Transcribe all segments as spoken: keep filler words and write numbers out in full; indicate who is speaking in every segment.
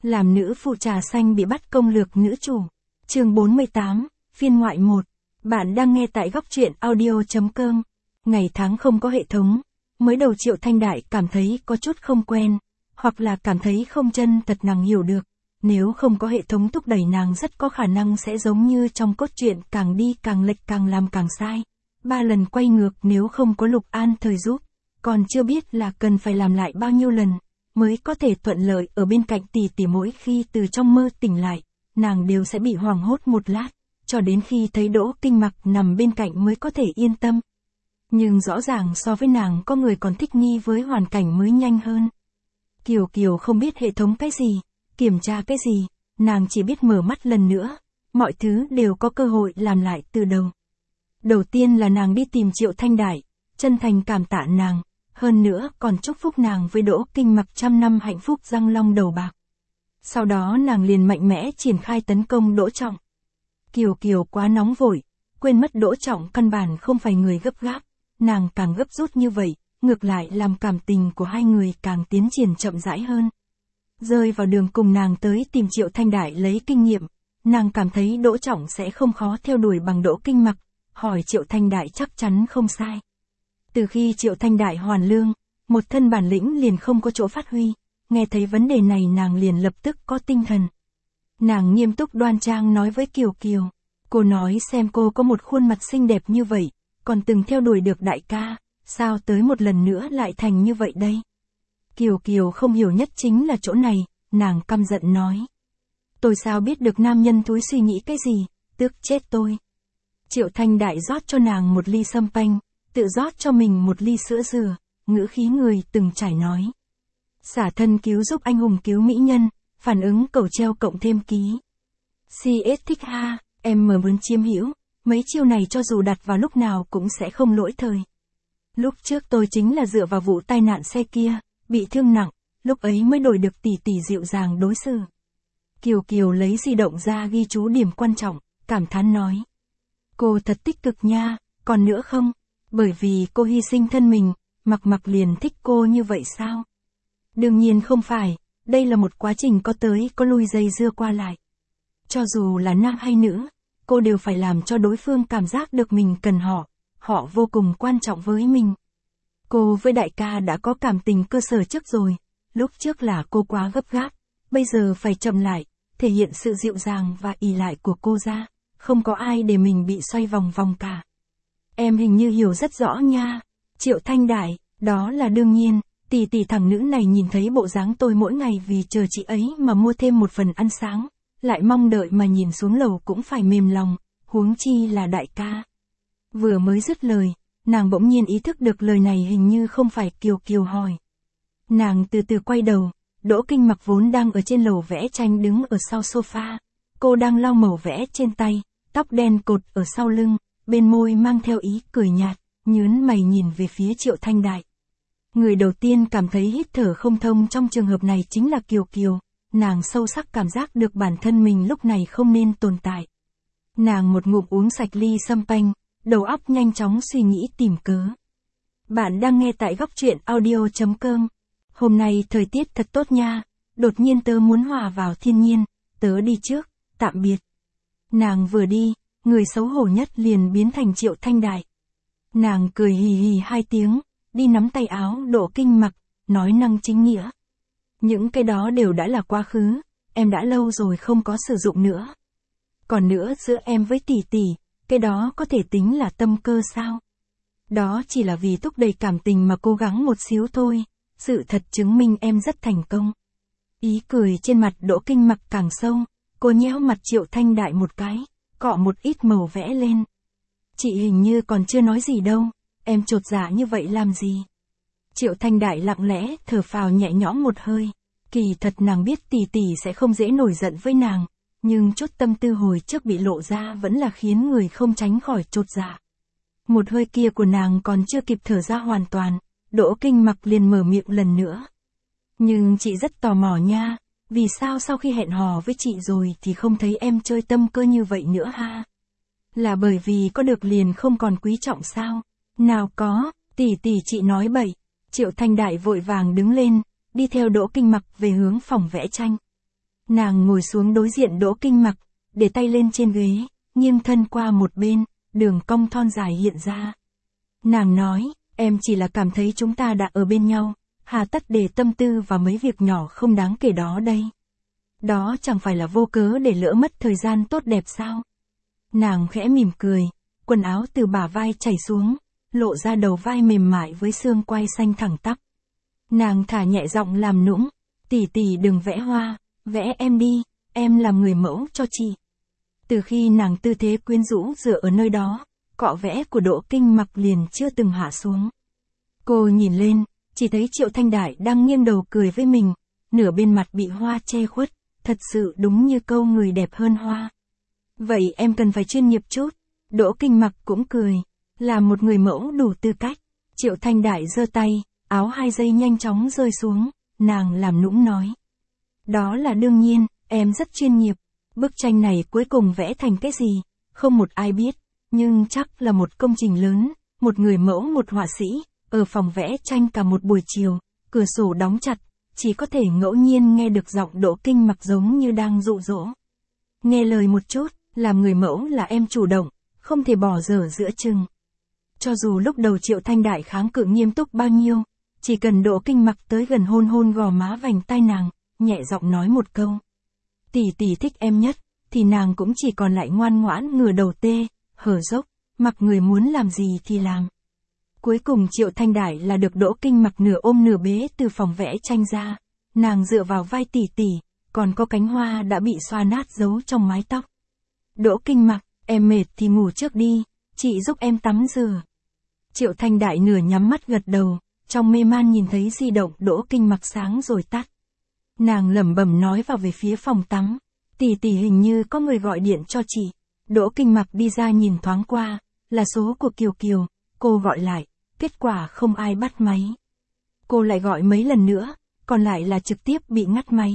Speaker 1: Làm nữ phụ trà xanh bị bắt công lược nữ chủ. Chương bốn mươi tám, phiên ngoại một. Bạn đang nghe tại góc truyện audio chấm com. Ngày tháng không có hệ thống. Mới đầu Triệu Thanh Đại cảm thấy có chút không quen, hoặc là cảm thấy không chân thật nàng hiểu được. Nếu không có hệ thống thúc đẩy nàng rất có khả năng sẽ giống như trong cốt truyện, càng đi càng lệch, càng làm càng sai. Ba lần quay ngược nếu không có Lục An thời giúp, còn chưa biết là cần phải làm lại bao nhiêu lần mới có thể thuận lợi ở bên cạnh tỷ tỷ. Mỗi khi từ trong mơ tỉnh lại, nàng đều sẽ bị hoảng hốt một lát, cho đến khi thấy Đỗ Kinh Mặc nằm bên cạnh mới có thể yên tâm. Nhưng rõ ràng so với nàng có người còn thích nghi với hoàn cảnh mới nhanh hơn. Kiều Kiều không biết hệ thống cái gì, kiểm tra cái gì, nàng chỉ biết mở mắt lần nữa, mọi thứ đều có cơ hội làm lại từ đầu. Đầu tiên là nàng đi tìm Triệu Thanh Đại, chân thành cảm tạ nàng, hơn nữa còn chúc phúc nàng với Đỗ Kinh Mặc trăm năm hạnh phúc răng long đầu bạc. Sau đó nàng liền mạnh mẽ triển khai tấn công Đỗ Trọng. Kiều Kiều quá nóng vội, quên mất Đỗ Trọng căn bản không phải người gấp gáp, nàng càng gấp rút như vậy, ngược lại làm cảm tình của hai người càng tiến triển chậm rãi hơn. Rơi vào đường cùng nàng tới tìm Triệu Thanh Đại lấy kinh nghiệm, nàng cảm thấy Đỗ Trọng sẽ không khó theo đuổi bằng Đỗ Kinh Mặc, hỏi Triệu Thanh Đại chắc chắn không sai. Từ khi Triệu Thanh Đại hoàn lương, một thân bản lĩnh liền không có chỗ phát huy, nghe thấy vấn đề này nàng liền lập tức có tinh thần. Nàng nghiêm túc đoan trang nói với Kiều Kiều, cô nói xem cô có một khuôn mặt xinh đẹp như vậy, còn từng theo đuổi được đại ca, sao tới một lần nữa lại thành như vậy đây? Kiều Kiều không hiểu nhất chính là chỗ này, nàng căm giận nói. Tôi sao biết được nam nhân thúi suy nghĩ cái gì, tức chết tôi. Triệu Thanh Đại rót cho nàng một ly sâm panh, tự rót cho mình một ly sữa dừa, ngữ khí người từng trải nói. Xả thân cứu giúp anh hùng cứu mỹ nhân, phản ứng cầu treo cộng thêm ký. xê ét thích ha, em mở muốn chiêm hữu, mấy chiêu này cho dù đặt vào lúc nào cũng sẽ không lỗi thời. Lúc trước tôi chính là dựa vào vụ tai nạn xe kia, bị thương nặng, lúc ấy mới đổi được tỷ tỷ dịu dàng đối xử. Kiều Kiều lấy di động ra ghi chú điểm quan trọng, cảm thán nói. Cô thật tích cực nha, còn nữa không? Bởi vì cô hy sinh thân mình, Mặc Mặc liền thích cô như vậy sao? Đương nhiên không phải, đây là một quá trình có tới có lui dây dưa qua lại. Cho dù là nam hay nữ, cô đều phải làm cho đối phương cảm giác được mình cần họ, họ vô cùng quan trọng với mình. Cô với đại ca đã có cảm tình cơ sở trước rồi, lúc trước là cô quá gấp gáp, bây giờ phải chậm lại, thể hiện sự dịu dàng và ỷ lại của cô ra, không có ai để mình bị xoay vòng vòng cả. Em hình như hiểu rất rõ nha. Triệu Thanh Đại, đó là đương nhiên, tỷ tỷ thằng nữ này nhìn thấy bộ dáng tôi mỗi ngày vì chờ chị ấy mà mua thêm một phần ăn sáng, lại mong đợi mà nhìn xuống lầu cũng phải mềm lòng, huống chi là đại ca. Vừa mới dứt lời, nàng bỗng nhiên ý thức được lời này hình như không phải Kiều Kiều hỏi. Nàng từ từ quay đầu, Đỗ Kinh Mặc vốn đang ở trên lầu vẽ tranh đứng ở sau sofa, cô đang lau màu vẽ trên tay, tóc đen cột ở sau lưng, bên môi mang theo ý cười nhạt, nhướng mày nhìn về phía Triệu Thanh Đại. Người đầu tiên cảm thấy hít thở không thông trong trường hợp này chính là Kiều Kiều, nàng sâu sắc cảm giác được bản thân mình lúc này không nên tồn tại. Nàng một ngụm uống sạch ly sâm panh, đầu óc nhanh chóng suy nghĩ tìm cớ. Bạn đang nghe tại góc truyện audio chấm com. Hôm nay thời tiết thật tốt nha, đột nhiên tớ muốn hòa vào thiên nhiên, tớ đi trước, tạm biệt. Nàng vừa đi, người xấu hổ nhất liền biến thành Triệu Thanh Đại. Nàng cười hì hì hai tiếng, đi nắm tay áo Đỗ Kinh Mặc, nói năng chính nghĩa. Những cái đó đều đã là quá khứ, em đã lâu rồi không có sử dụng nữa. Còn nữa giữa em với tỷ tỷ, cái đó có thể tính là tâm cơ sao? Đó chỉ là vì thúc đẩy cảm tình mà cố gắng một xíu thôi, sự thật chứng minh em rất thành công. Ý cười trên mặt Đỗ Kinh Mặc càng sâu, cô nhéo mặt Triệu Thanh Đại một cái, cọ một ít màu vẽ lên. Chị hình như còn chưa nói gì đâu, em chột dạ như vậy làm gì? Triệu Thanh Đại lặng lẽ thở phào nhẹ nhõm một hơi, kỳ thật nàng biết tỷ tỷ sẽ không dễ nổi giận với nàng, nhưng chút tâm tư hồi trước bị lộ ra vẫn là khiến người không tránh khỏi chột dạ. Một hơi kia của nàng còn chưa kịp thở ra hoàn toàn, Đỗ Kinh Mặc liền mở miệng lần nữa. Nhưng chị rất tò mò nha, vì sao sau khi hẹn hò với chị rồi thì không thấy em chơi tâm cơ như vậy nữa ha? Là bởi vì có được liền không còn quý trọng sao? Nào có, tỷ tỷ chị nói bậy. Triệu Thanh Đại vội vàng đứng lên, đi theo Đỗ Kinh Mặc về hướng phòng vẽ tranh. Nàng ngồi xuống đối diện Đỗ Kinh Mặc, để tay lên trên ghế, nghiêng thân qua một bên, đường cong thon dài hiện ra. Nàng nói, em chỉ là cảm thấy chúng ta đã ở bên nhau, hà tất để tâm tư vào mấy việc nhỏ không đáng kể đó đây. Đó chẳng phải là vô cớ để lỡ mất thời gian tốt đẹp sao? Nàng khẽ mỉm cười, quần áo từ bả vai chảy xuống, lộ ra đầu vai mềm mại với xương quai xanh thẳng tắp. Nàng thả nhẹ giọng làm nũng, tỷ tỷ đừng vẽ hoa, vẽ em đi, em làm người mẫu cho chị. Từ khi nàng tư thế quyến rũ dựa ở nơi đó, cọ vẽ của Đỗ Kinh Mặc liền chưa từng hạ xuống. Cô nhìn lên, chỉ thấy Triệu Thanh Đại đang nghiêng đầu cười với mình, nửa bên mặt bị hoa che khuất, thật sự đúng như câu người đẹp hơn hoa. Vậy em cần phải chuyên nghiệp chút. Đỗ Kinh Mặc cũng cười, là một người mẫu đủ tư cách. Triệu Thanh Đại giơ tay, áo hai dây nhanh chóng rơi xuống, nàng làm nũng nói. Đó là đương nhiên, em rất chuyên nghiệp. Bức tranh này cuối cùng vẽ thành cái gì, không một ai biết, nhưng chắc là một công trình lớn, một người mẫu một họa sĩ, ở phòng vẽ tranh cả một buổi chiều, cửa sổ đóng chặt, chỉ có thể ngẫu nhiên nghe được giọng Đỗ Kinh Mặc giống như đang dụ dỗ. Nghe lời một chút, làm người mẫu là em chủ động, không thể bỏ dở giữa chừng. Cho dù lúc đầu Triệu Thanh Đại kháng cự nghiêm túc bao nhiêu, chỉ cần Đỗ Kinh Mặc tới gần hôn hôn gò má vành tai nàng, nhẹ giọng nói một câu. Tỷ tỷ thích em nhất, thì nàng cũng chỉ còn lại ngoan ngoãn ngửa đầu tê, hở dốc, mặc người muốn làm gì thì làm. Cuối cùng Triệu Thanh Đại là được Đỗ Kinh Mặc nửa ôm nửa bế từ phòng vẽ tranh ra, nàng dựa vào vai tỷ tỷ, còn có cánh hoa đã bị xoa nát giấu trong mái tóc. Đỗ Kinh Mặc, em mệt thì ngủ trước đi, chị giúp em tắm rửa. Triệu Thanh Đại nửa nhắm mắt gật đầu, trong mê man nhìn thấy di động Đỗ Kinh Mặc sáng rồi tắt. Nàng lẩm bẩm nói vào về phía phòng tắm, tỷ tỷ hình như có người gọi điện cho chị. Đỗ Kinh Mặc đi ra nhìn thoáng qua, là số của Kiều Kiều, cô gọi lại, kết quả không ai bắt máy. Cô lại gọi mấy lần nữa, còn lại là trực tiếp bị ngắt máy.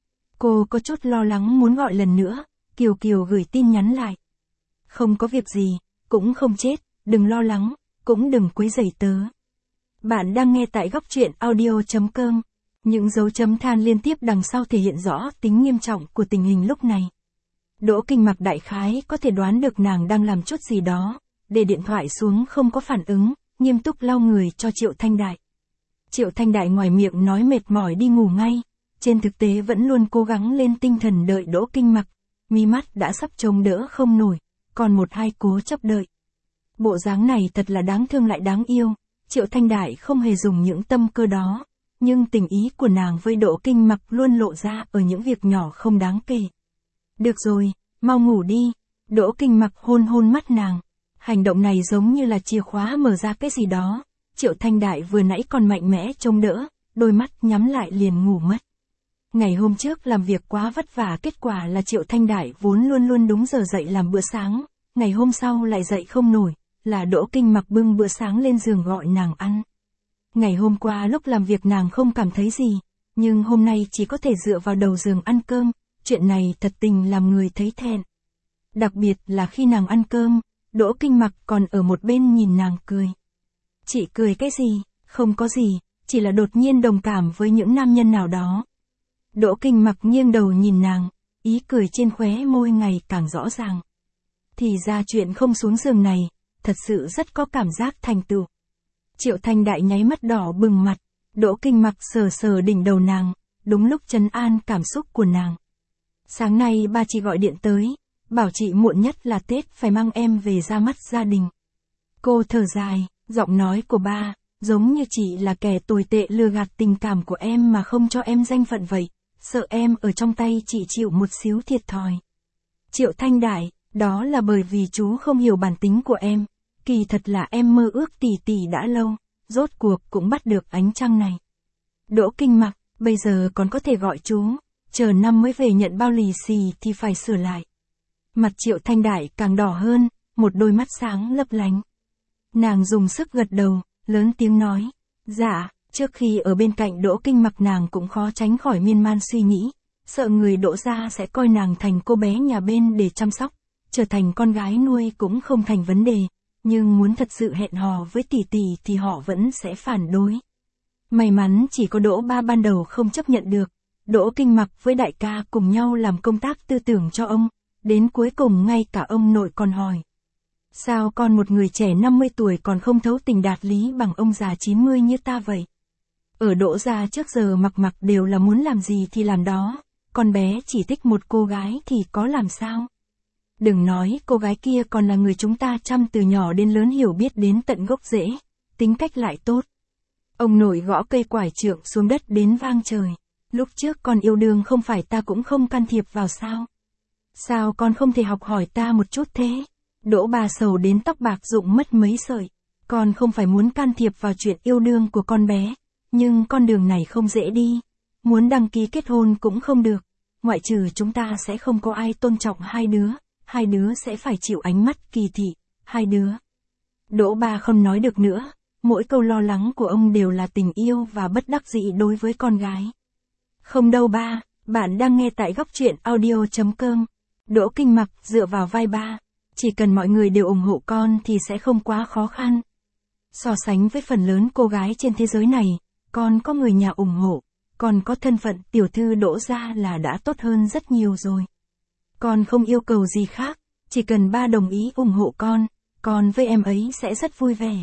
Speaker 1: Cô có chút lo lắng muốn gọi lần nữa, Kiều Kiều gửi tin nhắn lại. Không có việc gì, cũng không chết, đừng lo lắng, cũng đừng quấy rầy tớ. Bạn đang nghe tại góc truyện audio chấm com. Những dấu chấm than liên tiếp đằng sau thể hiện rõ tính nghiêm trọng của tình hình lúc này. Đỗ Kinh Mặc đại khái có thể đoán được nàng đang làm chút gì đó, để điện thoại xuống không có phản ứng, nghiêm túc lau người cho Triệu Thanh Đại. Triệu Thanh Đại ngoài miệng nói mệt mỏi đi ngủ ngay, trên thực tế vẫn luôn cố gắng lên tinh thần đợi Đỗ Kinh Mặc, mi mắt đã sắp chống đỡ không nổi, còn một hai cố chấp đợi. Bộ dáng này thật là đáng thương lại đáng yêu, Triệu Thanh Đại không hề dùng những tâm cơ đó, nhưng tình ý của nàng với Đỗ Kinh Mặc luôn lộ ra ở những việc nhỏ không đáng kể. Được rồi, mau ngủ đi. Đỗ Kinh Mặc hôn hôn mắt nàng. Hành động này giống như là chìa khóa mở ra cái gì đó. Triệu Thanh Đại vừa nãy còn mạnh mẽ chống đỡ, đôi mắt nhắm lại liền ngủ mất. Ngày hôm trước làm việc quá vất vả, kết quả là Triệu Thanh Đại vốn luôn luôn đúng giờ dậy làm bữa sáng, ngày hôm sau lại dậy không nổi, là Đỗ Kinh Mặc bưng bữa sáng lên giường gọi nàng ăn. Ngày hôm qua lúc làm việc nàng không cảm thấy gì, nhưng hôm nay chỉ có thể dựa vào đầu giường ăn cơm, chuyện này thật tình làm người thấy thẹn. Đặc biệt là khi nàng ăn cơm, Đỗ Kinh Mặc còn ở một bên nhìn nàng cười. Chị cười cái gì, không có gì, chỉ là đột nhiên đồng cảm với những nam nhân nào đó. Đỗ Kinh Mặc nghiêng đầu nhìn nàng, ý cười trên khóe môi ngày càng rõ ràng. Thì ra chuyện không xuống giường này, thật sự rất có cảm giác thành tựu. Triệu Thanh Đại nháy mắt đỏ bừng mặt, Đỗ Kinh Mặc sờ sờ đỉnh đầu nàng, đúng lúc trấn an cảm xúc của nàng. Sáng nay ba chị gọi điện tới, bảo chị muộn nhất là Tết phải mang em về ra mắt gia đình. Cô thở dài, giọng nói của ba, giống như chị là kẻ tồi tệ lừa gạt tình cảm của em mà không cho em danh phận vậy, sợ em ở trong tay chị chịu một xíu thiệt thòi. Triệu Thanh Đại, đó là bởi vì chú không hiểu bản tính của em. Kỳ thật là em mơ ước tỷ tỷ đã lâu, rốt cuộc cũng bắt được ánh trăng này. Đỗ Kinh Mặc, bây giờ còn có thể gọi chú, chờ năm mới về nhận bao lì xì thì phải sửa lại. Mặt Triệu Thanh Đại càng đỏ hơn, một đôi mắt sáng lấp lánh. Nàng dùng sức gật đầu, lớn tiếng nói, dạ, trước khi ở bên cạnh Đỗ Kinh Mặc nàng cũng khó tránh khỏi miên man suy nghĩ, sợ người Đỗ gia sẽ coi nàng thành cô bé nhà bên để chăm sóc, trở thành con gái nuôi cũng không thành vấn đề. Nhưng muốn thật sự hẹn hò với tỷ tỷ thì họ vẫn sẽ phản đối. May mắn chỉ có Đỗ ba ban đầu không chấp nhận được, Đỗ Kinh Mặc với đại ca cùng nhau làm công tác tư tưởng cho ông, đến cuối cùng ngay cả ông nội còn hỏi. Sao con một người trẻ năm mươi tuổi còn không thấu tình đạt lý bằng ông già chín mươi như ta vậy? Ở Đỗ gia trước giờ Mặc Mặc đều là muốn làm gì thì làm đó, con bé chỉ thích một cô gái thì có làm sao? Đừng nói cô gái kia còn là người chúng ta chăm từ nhỏ đến lớn hiểu biết đến tận gốc rễ, tính cách lại tốt. Ông nội gõ cây quải trượng xuống đất đến vang trời. Lúc trước con yêu đương không phải ta cũng không can thiệp vào sao? Sao con không thể học hỏi ta một chút thế? Đỗ bà sầu đến tóc bạc rụng mất mấy sợi. Con không phải muốn can thiệp vào chuyện yêu đương của con bé, nhưng con đường này không dễ đi. Muốn đăng ký kết hôn cũng không được. Ngoại trừ chúng ta sẽ không có ai tôn trọng hai đứa, hai đứa sẽ phải chịu ánh mắt kỳ thị, hai đứa. Đỗ bà không nói được nữa, mỗi câu lo lắng của ông đều là tình yêu và bất đắc dĩ đối với con gái. Không đâu ba, bạn đang nghe tại góc truyện audio.com. Đỗ Kinh Mặc dựa vào vai ba, chỉ cần mọi người đều ủng hộ con thì sẽ không quá khó khăn. So sánh với phần lớn cô gái trên thế giới này, con có người nhà ủng hộ, còn có thân phận tiểu thư Đỗ gia là đã tốt hơn rất nhiều rồi. Con không yêu cầu gì khác, chỉ cần ba đồng ý ủng hộ con, con với em ấy sẽ rất vui vẻ.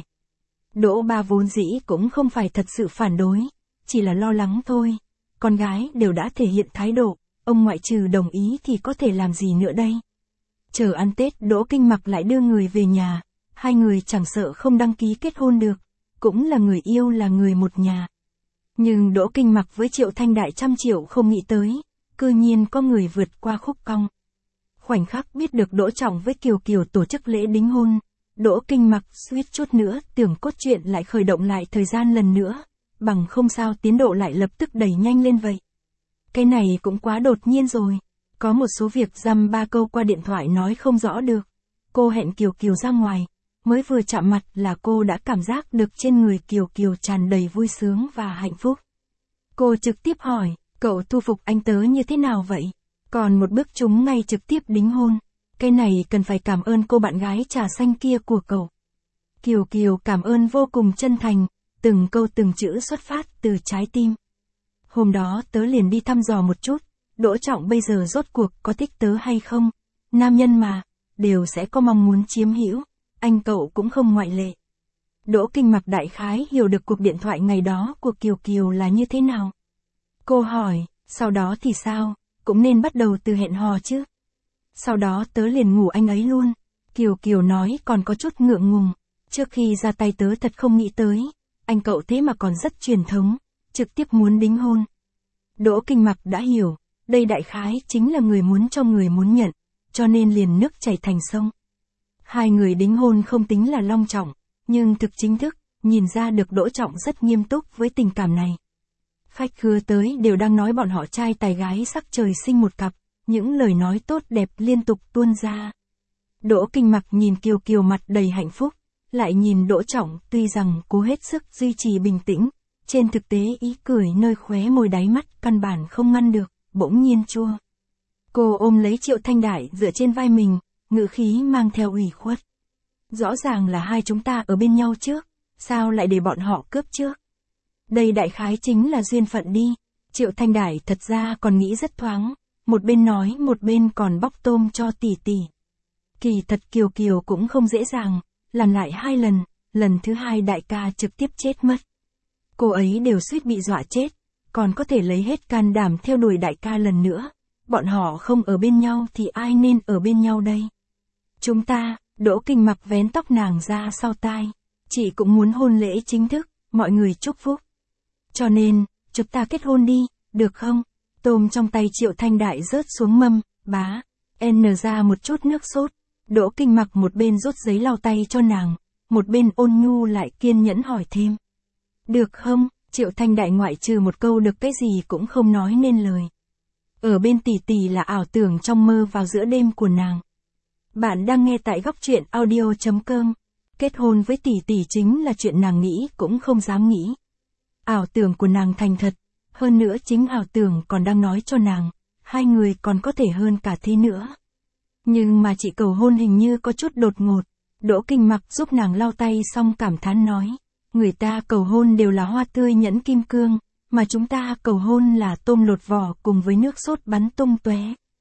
Speaker 1: Đỗ ba vốn dĩ cũng không phải thật sự phản đối, chỉ là lo lắng thôi. Con gái đều đã thể hiện thái độ, ông ngoại trừ đồng ý thì có thể làm gì nữa đây. Chờ ăn Tết Đỗ Kinh Mặc lại đưa người về nhà, hai người chẳng sợ không đăng ký kết hôn được, cũng là người yêu là người một nhà. Nhưng Đỗ Kinh Mặc với Triệu Thanh Đại trăm triệu không nghĩ tới, cư nhiên có người vượt qua khúc cong. Khoảnh khắc biết được Đỗ Trọng với Kiều Kiều tổ chức lễ đính hôn, Đỗ Kinh Mặc suýt chút nữa tưởng cốt truyện lại khởi động lại thời gian lần nữa, bằng không sao tiến độ lại lập tức đẩy nhanh lên vậy. Cái này cũng quá đột nhiên rồi, có một số việc dăm ba câu qua điện thoại nói không rõ được. Cô hẹn Kiều Kiều ra ngoài, mới vừa chạm mặt là cô đã cảm giác được trên người Kiều Kiều tràn đầy vui sướng và hạnh phúc. Cô trực tiếp hỏi, cậu thu phục anh tớ như thế nào vậy? Còn một bước chúng ngay trực tiếp đính hôn. Cái này cần phải cảm ơn cô bạn gái trà xanh kia của cậu. Kiều Kiều cảm ơn vô cùng chân thành, từng câu từng chữ xuất phát từ trái tim. Hôm đó tớ liền đi thăm dò một chút, Đỗ Trọng bây giờ rốt cuộc có thích tớ hay không? Nam nhân mà, đều sẽ có mong muốn chiếm hữu, anh cậu cũng không ngoại lệ. Đỗ Kinh Mặc đại khái hiểu được cuộc điện thoại ngày đó của Kiều Kiều là như thế nào. Cô hỏi, sau đó thì sao, cũng nên bắt đầu từ hẹn hò chứ. Sau đó tớ liền ngủ anh ấy luôn. Kiều Kiều nói còn có chút ngượng ngùng, trước khi ra tay tớ thật không nghĩ tới, anh cậu thế mà còn rất truyền thống, trực tiếp muốn đính hôn. Đỗ Kinh Mặc đã hiểu, đây đại khái chính là người muốn cho người muốn nhận, cho nên liền nước chảy thành sông. Hai người đính hôn không tính là long trọng, nhưng thực chính thức, nhìn ra được Đỗ Trọng rất nghiêm túc với tình cảm này. Khách khứa tới đều đang nói bọn họ trai tài gái sắc trời sinh một cặp, những lời nói tốt đẹp liên tục tuôn ra. Đỗ Kinh Mặc nhìn Kiều Kiều mặt đầy hạnh phúc, lại nhìn Đỗ Trọng tuy rằng cố hết sức duy trì bình tĩnh, trên thực tế ý cười nơi khóe môi đáy mắt căn bản không ngăn được, bỗng nhiên chua. Cô ôm lấy Triệu Thanh Đại dựa trên vai mình, ngữ khí mang theo ủy khuất. Rõ ràng là hai chúng ta ở bên nhau trước, sao lại để bọn họ cướp trước? Đây đại khái chính là duyên phận đi. Triệu Thanh Đại thật ra còn nghĩ rất thoáng, một bên nói một bên còn bóc tôm cho tỷ tỷ. Kỳ thật Kiều Kiều cũng không dễ dàng, làm lại hai lần, lần thứ hai đại ca trực tiếp chết mất. Cô ấy đều suýt bị dọa chết, còn có thể lấy hết can đảm theo đuổi đại ca lần nữa. Bọn họ không ở bên nhau thì ai nên ở bên nhau đây? Chúng ta, Đỗ Kinh Mặc vén tóc nàng ra sau tai. Chị cũng muốn hôn lễ chính thức, mọi người chúc phúc. Cho nên, chúng ta kết hôn đi, được không? Tôm trong tay Triệu Thanh Đại rớt xuống mâm, bá, n ra một chút nước sốt. Đỗ Kinh Mặc một bên rút giấy lau tay cho nàng, một bên ôn nhu lại kiên nhẫn hỏi thêm. Được không? Triệu Thanh Đại ngoại trừ một câu được cái gì cũng không nói nên lời. Ở bên tỷ tỷ là ảo tưởng trong mơ vào giữa đêm của nàng. Bạn đang nghe tại góc truyện audio.com. Kết hôn với tỷ tỷ chính là chuyện nàng nghĩ cũng không dám nghĩ. Ảo tưởng của nàng thành thật, hơn nữa chính ảo tưởng còn đang nói cho nàng, hai người còn có thể hơn cả thế nữa. Nhưng mà chị cầu hôn hình như có chút đột ngột. Đỗ Kinh Mặc giúp nàng lau tay xong cảm thán nói, người ta cầu hôn đều là hoa tươi nhẫn kim cương, mà chúng ta cầu hôn là tôm lột vỏ cùng với nước sốt bắn tung tóe.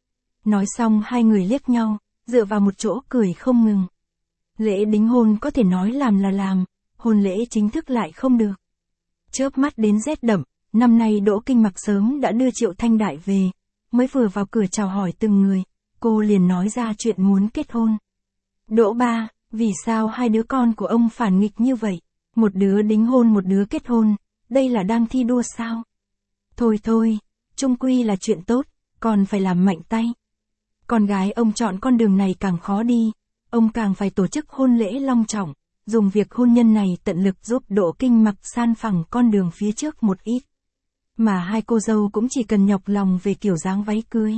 Speaker 1: Nói xong hai người liếc nhau, dựa vào một chỗ cười không ngừng. Lễ đính hôn có thể nói làm là làm, hôn lễ chính thức lại không được. Chớp mắt đến rét đậm, năm nay Đỗ Kinh Mặc sớm đã đưa Triệu Thanh Đại về, mới vừa vào cửa chào hỏi từng người, cô liền nói ra chuyện muốn kết hôn. Đỗ ba, vì sao hai đứa con của ông phản nghịch như vậy? Một đứa đính hôn một đứa kết hôn, đây là đang thi đua sao? Thôi thôi, chung quy là chuyện tốt, còn phải làm mạnh tay. Con gái ông chọn con đường này càng khó đi, ông càng phải tổ chức hôn lễ long trọng, dùng việc hôn nhân này tận lực giúp Đỗ Kinh Mặc san phẳng con đường phía trước một ít. Mà hai cô dâu cũng chỉ cần nhọc lòng về kiểu dáng váy cưới.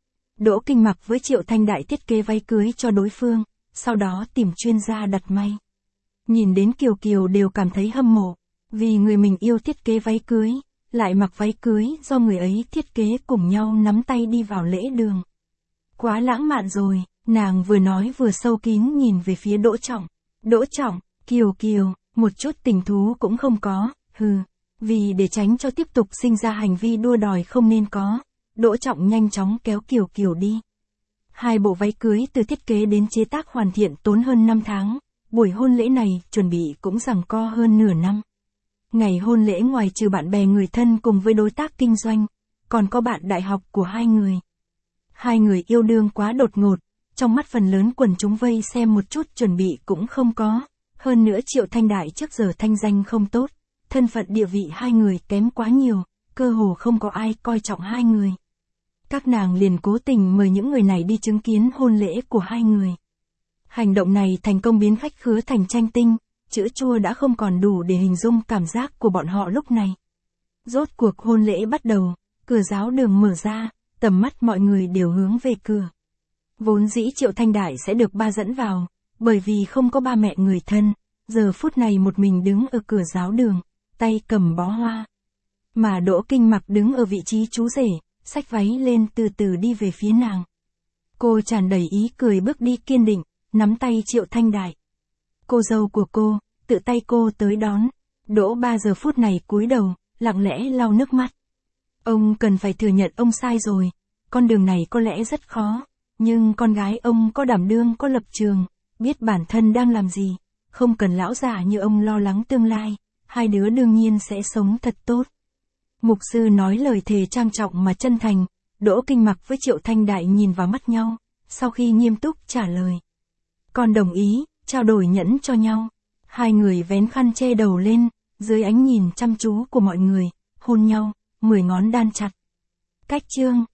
Speaker 1: Đỗ Kinh Mặc với Triệu Thanh Đại thiết kế váy cưới cho đối phương, sau đó tìm chuyên gia đặt may. Nhìn đến Kiều Kiều đều cảm thấy hâm mộ, vì người mình yêu thiết kế váy cưới, lại mặc váy cưới do người ấy thiết kế cùng nhau nắm tay đi vào lễ đường. Quá lãng mạn rồi, nàng vừa nói vừa sâu kín nhìn về phía Đỗ Trọng. Đỗ Trọng, Kiều Kiều, một chút tình thú cũng không có, hừ. Vì để tránh cho tiếp tục sinh ra hành vi đua đòi không nên có, Đỗ Trọng nhanh chóng kéo Kiều Kiều đi. Hai bộ váy cưới từ thiết kế đến chế tác hoàn thiện tốn hơn năm tháng, buổi hôn lễ này chuẩn bị cũng giằng co hơn nửa năm. Ngày hôn lễ ngoài trừ bạn bè người thân cùng với đối tác kinh doanh, còn có bạn đại học của hai người. Hai người yêu đương quá đột ngột, trong mắt phần lớn quần chúng vây xem một chút chuẩn bị cũng không có, hơn nữa Triệu Thanh Đại trước giờ thanh danh không tốt, thân phận địa vị hai người kém quá nhiều, cơ hồ không có ai coi trọng hai người. Các nàng liền cố tình mời những người này đi chứng kiến hôn lễ của hai người. Hành động này thành công biến khách khứa thành tranh tinh, chữ chua đã không còn đủ để hình dung cảm giác của bọn họ lúc này. Rốt cuộc hôn lễ bắt đầu, cửa giáo đường mở ra, tầm mắt mọi người đều hướng về cửa. Vốn dĩ Triệu Thanh Đại sẽ được ba dẫn vào, bởi vì không có ba mẹ người thân, giờ phút này một mình đứng ở cửa giáo đường, tay cầm bó hoa. Mà Đỗ Kinh Mặc đứng ở vị trí chú rể, xách váy lên từ từ đi về phía nàng. Cô tràn đầy ý cười bước đi kiên định, nắm tay Triệu Thanh Đại. Cô dâu của cô, tự tay cô tới đón. Đỗ ba giờ phút này cúi đầu, lặng lẽ lau nước mắt. Ông cần phải thừa nhận ông sai rồi, con đường này có lẽ rất khó, nhưng con gái ông có đảm đương có lập trường, biết bản thân đang làm gì, không cần lão già như ông lo lắng tương lai, hai đứa đương nhiên sẽ sống thật tốt. Mục sư nói lời thề trang trọng mà chân thành, Đỗ Kinh Mặc với Triệu Thanh Đại nhìn vào mắt nhau, sau khi nghiêm túc trả lời. Con đồng ý, trao đổi nhẫn cho nhau. Hai người vén khăn che đầu lên, dưới ánh nhìn chăm chú của mọi người, hôn nhau, mười ngón đan chặt. Cách chương